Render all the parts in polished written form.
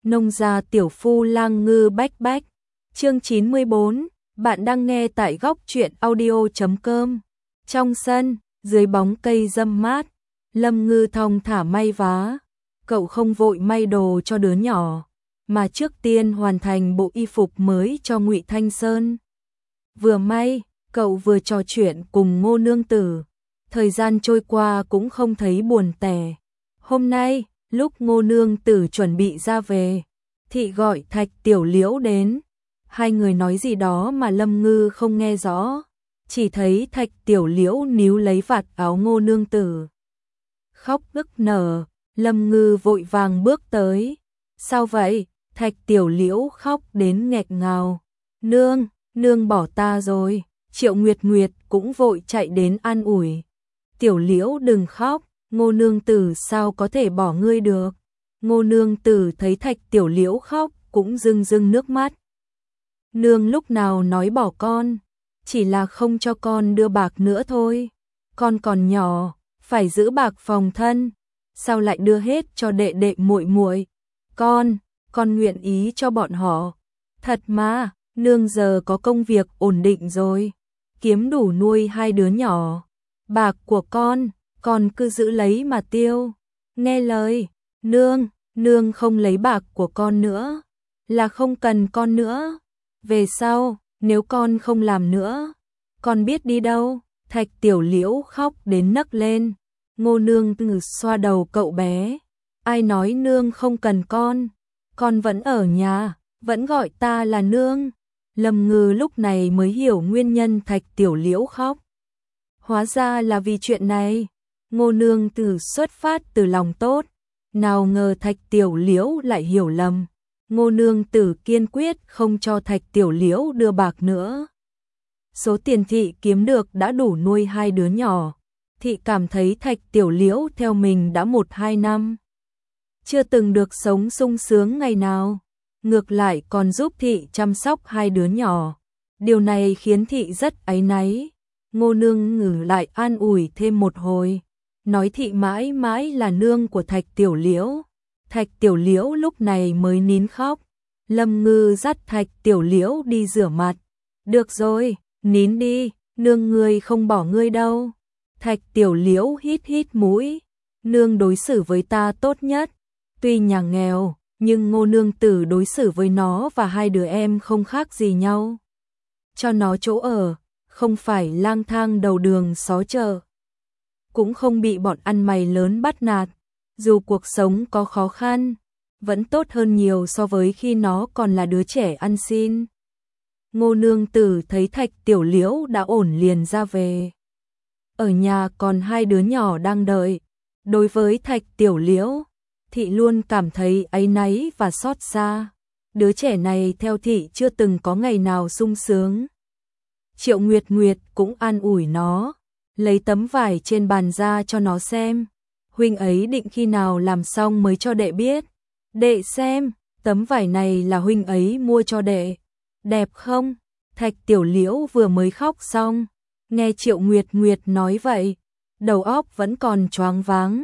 Nông gia tiểu phu lang ngư bách bách. Chương 94, bạn đang nghe tại góc truyện audio.com. Trong sân, dưới bóng cây râm mát, Lâm Ngư thong thả may vá. Cậu không vội may đồ cho đứa nhỏ, mà trước tiên hoàn thành bộ y phục mới cho Ngụy Thanh Sơn. Vừa may, cậu vừa trò chuyện cùng Ngô nương tử. Thời gian trôi qua cũng không thấy buồn tẻ. Hôm nay, lúc Ngô nương tử chuẩn bị ra về, thị gọi Thạch Tiểu Liễu đến. Hai người nói gì đó mà Lâm Ngư không nghe rõ, chỉ thấy Thạch Tiểu Liễu níu lấy vạt áo Ngô nương tử, khóc nức nở. Lâm Ngư vội vàng bước tới. Sao vậy? Thạch Tiểu Liễu khóc đến nghẹt ngào. Nương, nương bỏ ta rồi. Triệu Nguyệt Nguyệt cũng vội chạy đến an ủi. Tiểu Liễu đừng khóc, Ngô nương tử sao có thể bỏ ngươi được. Ngô nương tử thấy Thạch Tiểu Liễu khóc cũng rưng rưng nước mắt. Nương lúc nào nói bỏ con, chỉ là không cho con đưa bạc nữa thôi. Con còn nhỏ, phải giữ bạc phòng thân, sao lại đưa hết cho đệ đệ muội muội? Con nguyện ý cho bọn họ. Thật mà, nương giờ có công việc ổn định rồi, kiếm đủ nuôi hai đứa nhỏ. Bạc của con cứ giữ lấy mà tiêu. Nghe lời, nương không lấy bạc của con nữa, là không cần con nữa. Về sau, nếu con không làm nữa, con biết đi đâu? Thạch Tiểu Liễu khóc đến nấc lên. Ngô nương tử xoa đầu cậu bé. Ai nói nương không cần con vẫn ở nhà, vẫn gọi ta là nương. Lâm Ngư lúc này mới hiểu nguyên nhân Thạch Tiểu Liễu khóc. Hóa ra là vì chuyện này. Ngô nương tử xuất phát từ lòng tốt, nào ngờ Thạch Tiểu Liễu lại hiểu lầm. Ngô nương tử kiên quyết không cho Thạch Tiểu Liễu đưa bạc nữa. Số tiền thị kiếm được đã đủ nuôi hai đứa nhỏ. Thị cảm thấy Thạch Tiểu Liễu theo mình đã 1-2 năm, chưa từng được sống sung sướng ngày nào, ngược lại còn giúp thị chăm sóc hai đứa nhỏ. Điều này khiến thị rất áy náy. Ngô nương ngử lại an ủi thêm một hồi, nói thị mãi mãi là nương của Thạch Tiểu Liễu. Thạch Tiểu Liễu lúc này mới nín khóc. Lâm Ngư dắt Thạch Tiểu Liễu đi rửa mặt. Được rồi, nín đi, nương ngươi không bỏ ngươi đâu. Thạch Tiểu Liễu hít hít mũi. Nương đối xử với ta tốt nhất. Tuy nhà nghèo, nhưng Ngô nương tử đối xử với nó và hai đứa em không khác gì nhau. Cho nó chỗ ở, không phải lang thang đầu đường xó chợ, cũng không bị bọn ăn mày lớn bắt nạt. Dù cuộc sống có khó khăn, vẫn tốt hơn nhiều so với khi nó còn là đứa trẻ ăn xin. Ngô nương tử thấy Thạch Tiểu Liễu đã ổn liền ra về. Ở nhà còn hai đứa nhỏ đang đợi. Đối với Thạch Tiểu Liễu, thị luôn cảm thấy áy náy và xót xa. Đứa trẻ này theo thị chưa từng có ngày nào sung sướng. Triệu Nguyệt Nguyệt cũng an ủi nó, lấy tấm vải trên bàn ra cho nó xem. Huynh ấy định khi nào làm xong mới cho đệ biết. Đệ xem, tấm vải này là huynh ấy mua cho đệ. Đẹp không? Thạch Tiểu Liễu vừa mới khóc xong, nghe Triệu Nguyệt Nguyệt nói vậy, đầu óc vẫn còn choáng váng.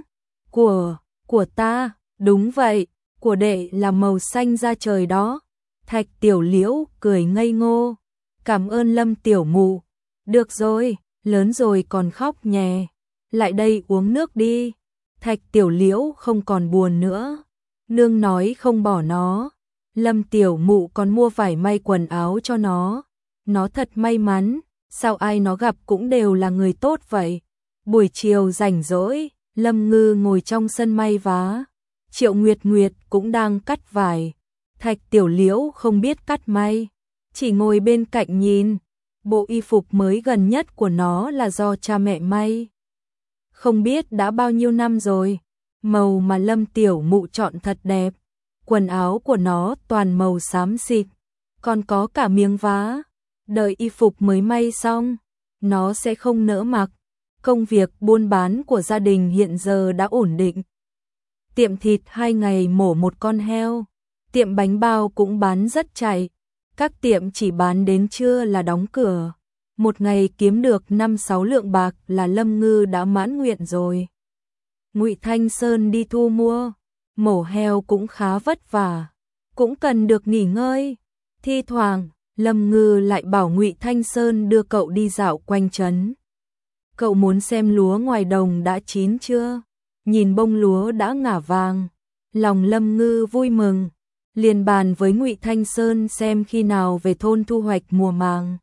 Của ta, đúng vậy, của đệ là màu xanh da trời đó. Thạch Tiểu Liễu cười ngây ngô. Cảm ơn Lâm tiểu mụ. Được rồi, lớn rồi còn khóc nhè. Lại đây uống nước đi. Thạch Tiểu Liễu không còn buồn nữa. Nương nói không bỏ nó. Lâm tiểu mụ còn mua vải may quần áo cho nó. Nó thật may mắn, sao ai nó gặp cũng đều là người tốt vậy. Buổi chiều rảnh rỗi, Lâm Ngư ngồi trong sân may vá. Triệu Nguyệt Nguyệt cũng đang cắt vải. Thạch Tiểu Liễu không biết cắt may, chỉ ngồi bên cạnh nhìn. Bộ y phục mới gần nhất của nó là do cha mẹ may. Không biết đã bao nhiêu năm rồi. Màu mà Lâm tiểu mụ chọn thật đẹp. Quần áo của nó toàn màu xám xịt, còn có cả miếng vá. Đợi y phục mới may xong, nó sẽ không nỡ mặc. Công việc buôn bán của gia đình hiện giờ đã ổn định. Tiệm thịt 2 ngày mổ một con heo. Tiệm bánh bao cũng bán rất chạy. Các tiệm chỉ bán đến trưa là đóng cửa. Một ngày kiếm được 5-6 lượng bạc là Lâm Ngư đã mãn nguyện rồi. Ngụy Thanh Sơn đi thu mua, mổ heo cũng khá vất vả. cũng cần được nghỉ ngơi. Thi thoảng, Lâm Ngư lại bảo Ngụy Thanh Sơn đưa cậu đi dạo quanh trấn. Cậu muốn xem lúa ngoài đồng đã chín chưa? Nhìn bông lúa đã ngả vàng, lòng Lâm Ngư vui mừng, liền bàn với Ngụy Thanh Sơn xem khi nào về thôn thu hoạch mùa màng.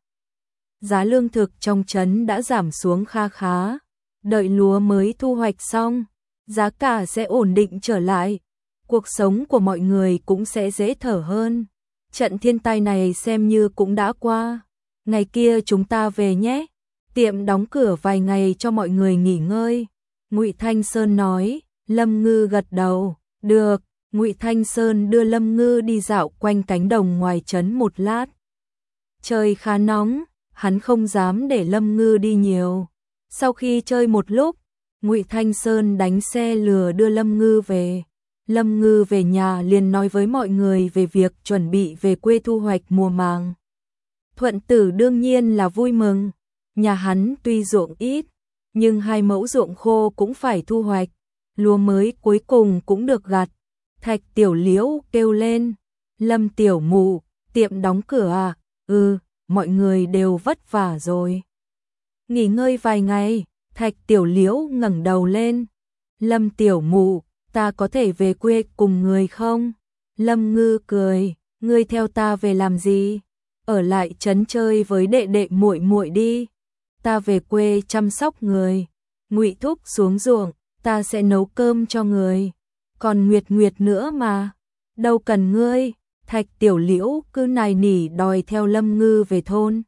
Giá lương thực trong trấn đã giảm xuống kha khá, đợi lúa mới thu hoạch xong, giá cả sẽ ổn định trở lại, cuộc sống của mọi người cũng sẽ dễ thở hơn. Trận thiên tai này xem như cũng đã qua, ngày kia chúng ta về nhé. Tiệm đóng cửa vài ngày cho mọi người nghỉ ngơi. Ngụy Thanh Sơn nói. Lâm Ngư gật đầu. Được. Ngụy Thanh Sơn đưa Lâm Ngư đi dạo quanh cánh đồng ngoài trấn một lát. Trời khá nóng, hắn không dám để Lâm Ngư đi nhiều. Sau khi chơi một lúc, Ngụy Thanh Sơn đánh xe lừa đưa Lâm Ngư về. Lâm Ngư về nhà liền nói với mọi người về việc chuẩn bị về quê thu hoạch mùa màng. Thuận Tử đương nhiên là vui mừng. Nhà hắn tuy ruộng ít, nhưng 2 mẫu ruộng khô cũng phải thu hoạch, lúa mới cuối cùng cũng được gặt. Thạch Tiểu Liễu kêu lên, Lâm tiểu mụ, tiệm đóng cửa à? Ừ, mọi người đều vất vả rồi. Nghỉ ngơi vài ngày. Thạch Tiểu Liễu ngẩng đầu lên. Lâm tiểu mụ, ta có thể về quê cùng người không? Lâm Ngư cười, ngươi theo ta về làm gì? Ở lại trấn chơi với đệ đệ muội muội đi. Ta về quê chăm sóc người. Ngụy thúc xuống ruộng, ta sẽ nấu cơm cho người. Còn Nguyệt Nguyệt nữa mà, đâu cần ngươi. Thạch Tiểu Liễu cứ nài nỉ đòi theo Lâm Ngư về thôn.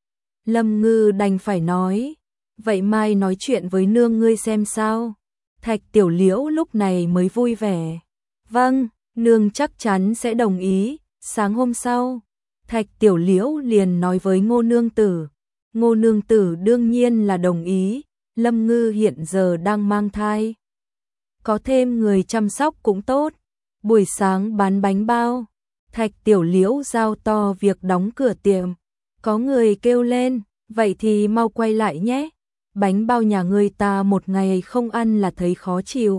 Lâm Ngư đành phải nói, vậy mai nói chuyện với nương ngươi xem sao. Thạch Tiểu Liễu lúc này mới vui vẻ. Vâng, nương chắc chắn sẽ đồng ý. Sáng hôm sau, Thạch Tiểu Liễu liền nói với Ngô nương tử. Ngô nương tử đương nhiên là đồng ý. Lâm Ngư hiện giờ đang mang thai, có thêm người chăm sóc cũng tốt. Buổi sáng bán bánh bao, Thạch Tiểu Liễu giao to việc đóng cửa tiệm. Có người kêu lên, vậy thì mau quay lại nhé. Bánh bao nhà người ta một ngày không ăn là thấy khó chịu.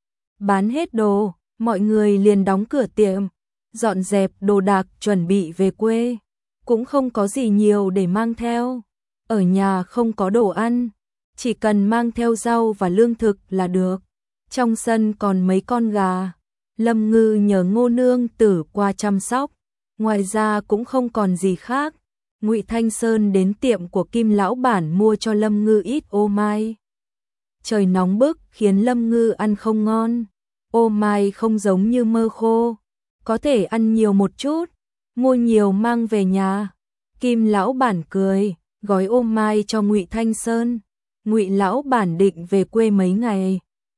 Bán hết đồ, mọi người liền đóng cửa tiệm, dọn dẹp đồ đạc chuẩn bị về quê. Cũng không có gì nhiều để mang theo. Ở nhà không có đồ ăn, chỉ cần mang theo rau và lương thực là được. Trong sân còn mấy con gà, Lâm Ngư nhờ Ngô nương tử qua chăm sóc. Ngoài ra cũng không còn gì khác. Ngụy Thanh Sơn đến tiệm của Kim lão bản mua cho Lâm Ngư ít ô mai. Trời nóng bức khiến Lâm Ngư ăn không ngon. Ô mai không giống như mơ khô, có thể ăn nhiều một chút, mua nhiều mang về nhà. Kim lão bản cười, gói ô mai cho Ngụy Thanh Sơn. Ngụy lão bản định về quê mấy ngày.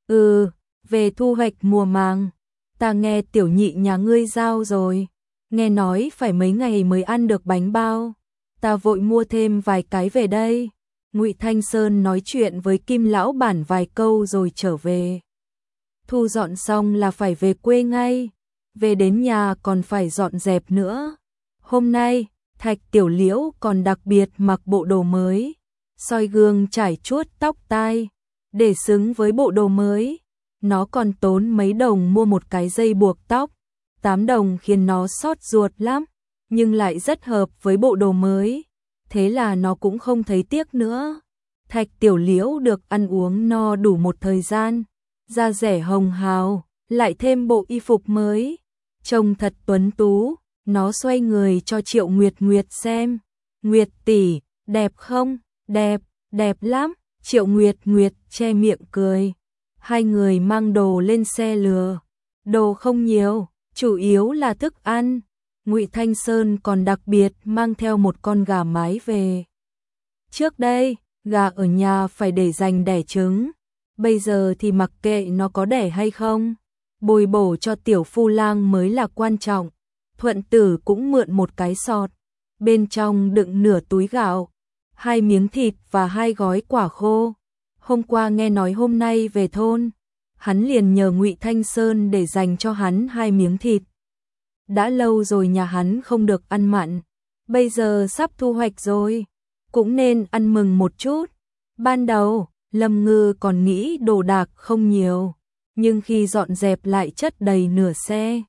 Về thu hoạch mùa màng. Ta nghe tiểu nhị nhà ngươi giao rồi, nghe nói phải mấy ngày mới ăn được bánh bao. Ta vội mua thêm vài cái về đây. Ngụy Thanh Sơn nói chuyện với Kim lão bản vài câu rồi trở về. Thu dọn xong là phải về quê ngay. Về đến nhà còn phải dọn dẹp nữa. Hôm nay, Thạch Tiểu Liễu còn đặc biệt mặc bộ đồ mới, soi gương chải chuốt tóc tai, để xứng với bộ đồ mới. Nó còn tốn mấy đồng mua một cái dây buộc tóc, 8 đồng khiến nó xót ruột lắm, nhưng lại rất hợp với bộ đồ mới. Thế là nó cũng không thấy tiếc nữa. Thạch Tiểu Liễu được ăn uống no đủ một thời gian, da dẻ hồng hào, lại thêm bộ y phục mới, trông thật tuấn tú. Nó xoay người cho Triệu Nguyệt Nguyệt xem. Nguyệt tỷ, đẹp không? Đẹp, đẹp lắm. Triệu Nguyệt Nguyệt che miệng cười. Hai người mang đồ lên xe lừa. Đồ không nhiều, chủ yếu là thức ăn. Ngụy Thanh Sơn còn đặc biệt mang theo một con gà mái về. Trước đây, gà ở nhà phải để dành đẻ trứng. Bây giờ thì mặc kệ nó có đẻ hay không, bồi bổ cho tiểu phu lang mới là quan trọng. Thuận Tử cũng mượn một cái sọt, bên trong đựng nửa túi gạo, 2 miếng thịt và 2 gói quả khô. Hôm qua nghe nói hôm nay về thôn, hắn liền nhờ Ngụy Thanh Sơn để dành cho hắn 2 miếng thịt. Đã lâu rồi nhà hắn không được ăn mặn, bây giờ sắp thu hoạch rồi, cũng nên ăn mừng một chút. Ban đầu, Lâm Ngư còn nghĩ đồ đạc không nhiều, nhưng khi dọn dẹp lại chất đầy nửa xe.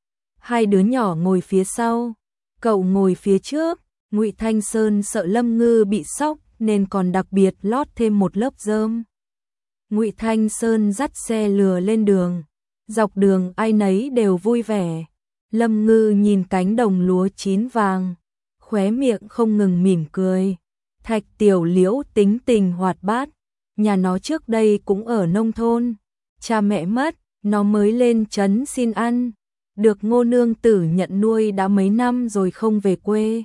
Hai đứa nhỏ ngồi phía sau, cậu ngồi phía trước. Ngụy Thanh Sơn sợ Lâm Ngư bị sốc nên còn đặc biệt lót thêm một lớp rơm. Ngụy Thanh Sơn dắt xe lừa lên đường, dọc đường ai nấy đều vui vẻ. Lâm Ngư nhìn cánh đồng lúa chín vàng, khóe miệng không ngừng mỉm cười. Thạch Tiểu Liễu tính tình hoạt bát, nhà nó trước đây cũng ở nông thôn, cha mẹ mất, nó mới lên trấn xin ăn, được Ngô nương tử nhận nuôi đã mấy năm rồi không về quê.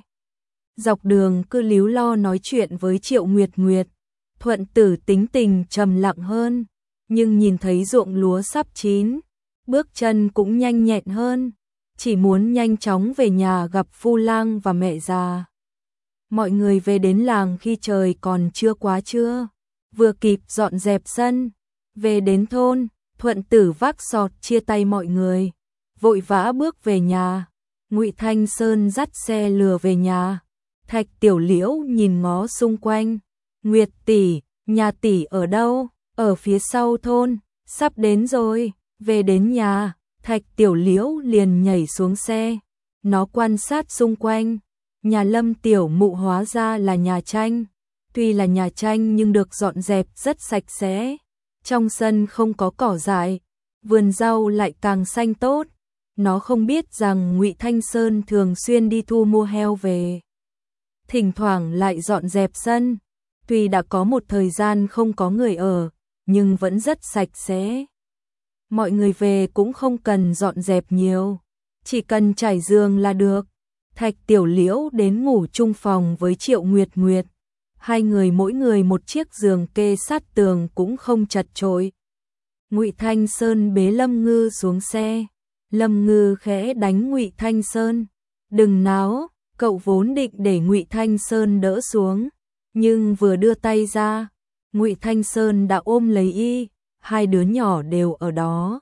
Dọc đường cứ líu lo nói chuyện với Triệu Nguyệt Nguyệt. Thuận Tử tính tình trầm lặng hơn, nhưng nhìn thấy ruộng lúa sắp chín, bước chân cũng nhanh nhẹn hơn, chỉ muốn nhanh chóng về nhà gặp Phu Lang và mẹ già. Mọi người về đến làng khi trời còn chưa quá trưa, vừa kịp dọn dẹp sân. Về đến thôn, Thuận Tử vác sọt chia tay mọi người, vội vã bước về nhà. Ngụy Thanh Sơn dắt xe lừa về nhà. Thạch Tiểu Liễu nhìn ngó xung quanh. Nguyệt tỷ, nhà tỷ ở đâu? Ở phía sau thôn, sắp đến rồi. Về đến nhà, Thạch Tiểu Liễu liền nhảy xuống xe. Nó quan sát xung quanh. Nhà Lâm tiểu mụ hóa ra là nhà tranh. Tuy là nhà tranh nhưng được dọn dẹp rất sạch sẽ. Trong sân không có cỏ dại, vườn rau lại càng xanh tốt. Nó không biết rằng Ngụy Thanh Sơn thường xuyên đi thu mua heo về, thỉnh thoảng lại dọn dẹp sân. Tuy đã có một thời gian không có người ở, nhưng vẫn rất sạch sẽ. Mọi người về cũng không cần dọn dẹp nhiều, chỉ cần trải giường là được. Thạch Tiểu Liễu đến ngủ chung phòng với Triệu Nguyệt Nguyệt. Hai người mỗi người một chiếc giường kê sát tường cũng không chật chội. Ngụy Thanh Sơn bế Lâm Ngư xuống xe. Lâm Ngư khẽ đánh Ngụy Thanh Sơn. Đừng náo, cậu vốn định để Ngụy Thanh Sơn đỡ xuống. Nhưng vừa đưa tay ra, Ngụy Thanh Sơn đã ôm lấy y, hai đứa nhỏ đều ở đó.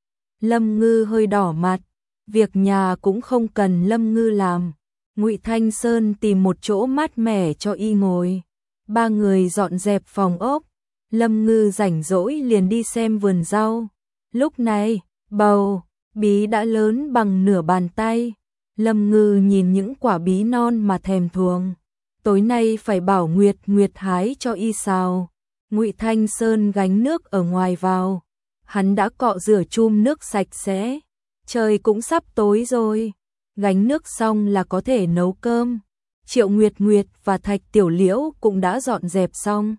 Lâm Ngư hơi đỏ mặt, việc nhà cũng không cần Lâm Ngư làm. Ngụy Thanh Sơn tìm một chỗ mát mẻ cho y ngồi. Ba người dọn dẹp phòng ốc. Lâm Ngư rảnh rỗi liền đi xem vườn rau. Lúc này, bầu bí đã lớn bằng nửa bàn tay. Lâm Ngư nhìn những quả bí non mà thèm thuồng. Tối nay phải bảo Nguyệt Nguyệt hái cho y xào. Ngụy Thanh Sơn gánh nước ở ngoài vào. Hắn đã cọ rửa chum nước sạch sẽ. Trời cũng sắp tối rồi. Gánh nước xong là có thể nấu cơm. Triệu Nguyệt Nguyệt và Thạch Tiểu Liễu cũng đã dọn dẹp xong.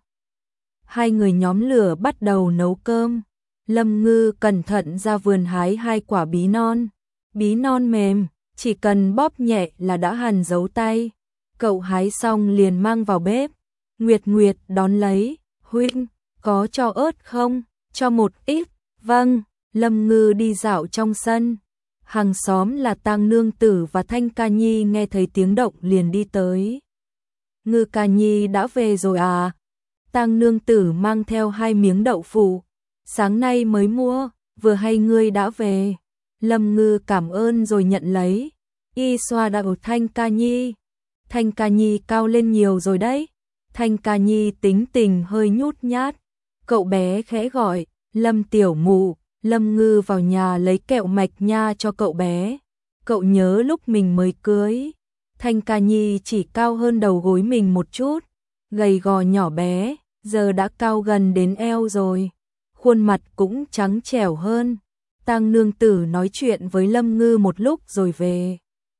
Hai người nhóm lửa bắt đầu nấu cơm. Lâm Ngư cẩn thận ra vườn hái hai quả bí non. Bí non mềm, chỉ cần bóp nhẹ là đã hằn dấu tay. Cậu hái xong liền mang vào bếp. Nguyệt Nguyệt đón lấy. Huynh, có cho ớt không? Cho một ít. Vâng. Lâm Ngư đi dạo trong sân. Hàng xóm là Tang Nương Tử và Thanh Ca Nhi nghe thấy tiếng động liền đi tới. Ngư Ca Nhi đã về rồi à? Tang Nương Tử mang theo 2 miếng đậu phụ. Sáng nay mới mua, vừa hay ngươi đã về. Lâm Ngư cảm ơn rồi nhận lấy. Y xoa đầu Thanh Ca Nhi. Thanh Ca Nhi cao lên nhiều rồi đấy. Thanh Ca Nhi tính tình hơi nhút nhát. Cậu bé khẽ gọi, Lâm tiểu mụ. Lâm Ngư vào nhà lấy kẹo mạch nha cho cậu bé. Cậu nhớ lúc mình mới cưới, Thanh Ca Nhi chỉ cao hơn đầu gối mình một chút, gầy gò nhỏ bé, giờ đã cao gần đến eo rồi. Khuôn mặt cũng trắng trẻo hơn. Tang Nương Tử nói chuyện với Lâm Ngư một lúc rồi về.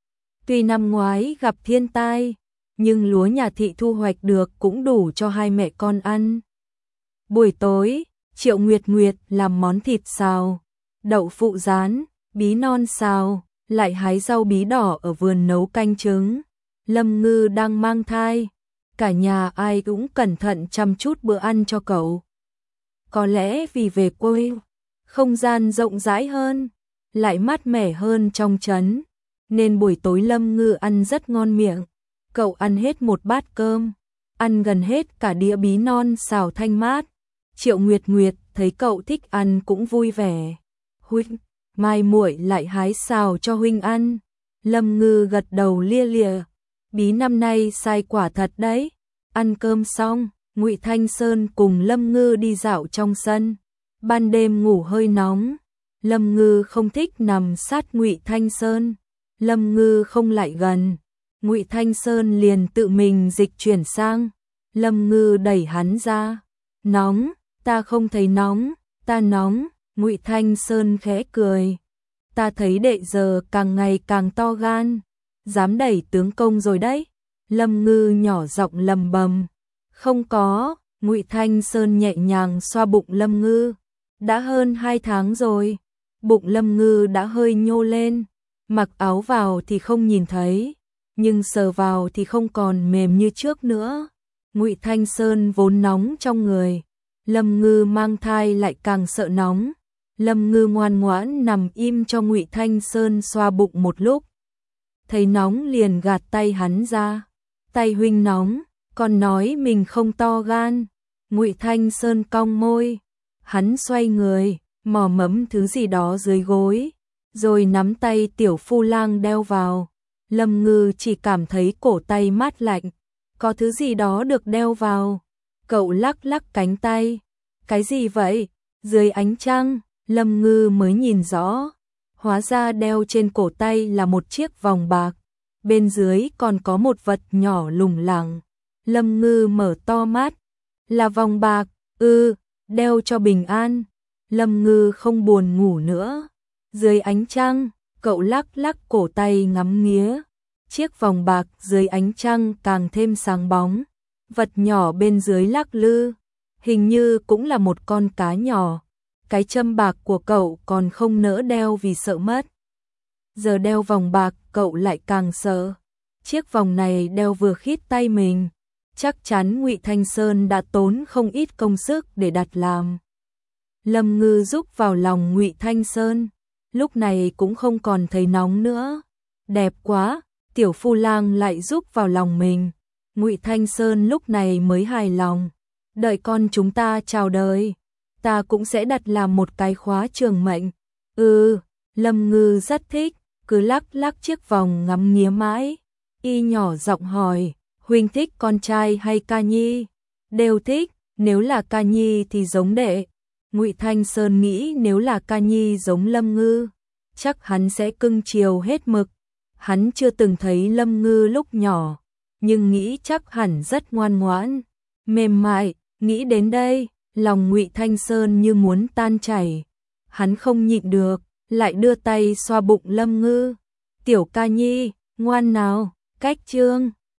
Tuy năm ngoái gặp thiên tai, nhưng lúa nhà thị thu hoạch được cũng đủ cho hai mẹ con ăn. Buổi tối, Triệu Nguyệt Nguyệt làm món thịt xào, đậu phụ rán, bí non xào, lại hái rau bí đỏ ở vườn nấu canh trứng. Lâm Ngư đang mang thai, cả nhà ai cũng cẩn thận chăm chút bữa ăn cho cậu. Có lẽ vì về quê, không gian rộng rãi hơn, lại mát mẻ hơn trong trấn, nên buổi tối Lâm Ngư ăn rất ngon miệng. Cậu ăn hết một bát cơm, ăn gần hết cả đĩa bí non xào thanh mát. Triệu Nguyệt Nguyệt thấy cậu thích ăn cũng vui vẻ. Huynh, mai muội lại hái xào cho huynh ăn. Lâm Ngư gật đầu lia lịa. Bí năm nay sai quả thật đấy. Ăn cơm xong, Ngụy Thanh Sơn cùng Lâm Ngư đi dạo trong sân. Ban đêm ngủ hơi nóng, Lâm Ngư không thích nằm sát Ngụy Thanh Sơn. Lâm Ngư không lại gần, Ngụy Thanh Sơn liền tự mình dịch chuyển sang. Lâm Ngư đẩy hắn ra. Nóng, ta không thấy nóng, ta nóng. Ngụy Thanh Sơn khẽ cười. Ta thấy đệ giờ càng ngày càng to gan, dám đẩy tướng công rồi đấy. Lâm Ngư nhỏ giọng lầm bầm. Không có, Ngụy Thanh Sơn nhẹ nhàng xoa bụng Lâm Ngư. Đã hơn 2 tháng rồi, bụng Lâm Ngư đã hơi nhô lên, mặc áo vào thì không nhìn thấy, nhưng sờ vào thì không còn mềm như trước nữa. Ngụy Thanh Sơn vốn nóng trong người, Lâm Ngư mang thai lại càng sợ nóng. Lâm Ngư ngoan ngoãn nằm im cho Ngụy Thanh Sơn xoa bụng một lúc. Thấy nóng liền gạt tay hắn ra. Tay huynh nóng, còn nói mình không to gan. Ngụy Thanh Sơn cong môi. Hắn xoay người, mò mẫm thứ gì đó dưới gối, rồi nắm tay tiểu phu lang đeo vào. Lâm Ngư chỉ cảm thấy cổ tay mát lạnh, có thứ gì đó được đeo vào. Cậu lắc lắc cánh tay. Cái gì vậy? Dưới ánh trăng, Lâm Ngư mới nhìn rõ. Hóa ra đeo trên cổ tay là một chiếc vòng bạc, bên dưới còn có một vật nhỏ lủng lẳng. Lâm Ngư mở to mắt. Là vòng bạc? Đeo cho bình an. Lâm Ngư không buồn ngủ nữa. Dưới ánh trăng, cậu lắc lắc cổ tay ngắm nghía. Chiếc vòng bạc dưới ánh trăng càng thêm sáng bóng. Vật nhỏ bên dưới lắc lư, hình như cũng là một con cá nhỏ. Cái châm bạc của cậu còn không nỡ đeo vì sợ mất. Giờ đeo vòng bạc cậu lại càng sợ. Chiếc vòng này đeo vừa khít tay mình. Chắc chắn Ngụy Thanh Sơn đã tốn không ít công sức để đặt làm. Lâm Ngư rúc vào lòng Ngụy Thanh Sơn, lúc này cũng không còn thấy nóng nữa. Đẹp quá, tiểu phu lang lại rúc vào lòng mình. Ngụy Thanh Sơn lúc này mới hài lòng. Đợi con chúng ta chào đời, ta cũng sẽ đặt làm một cái khóa trường mệnh. Lâm Ngư rất thích, cứ lắc lắc chiếc vòng ngắm nghía mãi. Y nhỏ giọng hỏi, huynh thích con trai hay ca nhi? Đều thích, nếu là ca nhi thì giống đệ. Ngụy Thanh Sơn nghĩ nếu là ca nhi giống Lâm Ngư, chắc hắn sẽ cưng chiều hết mực. Hắn chưa từng thấy Lâm Ngư lúc nhỏ, nhưng nghĩ chắc hẳn rất ngoan ngoãn, mềm mại. Nghĩ đến đây, lòng Ngụy Thanh Sơn như muốn tan chảy. Hắn không nhịn được, lại đưa tay xoa bụng Lâm Ngư. Tiểu ca nhi, ngoan nào, cách chương.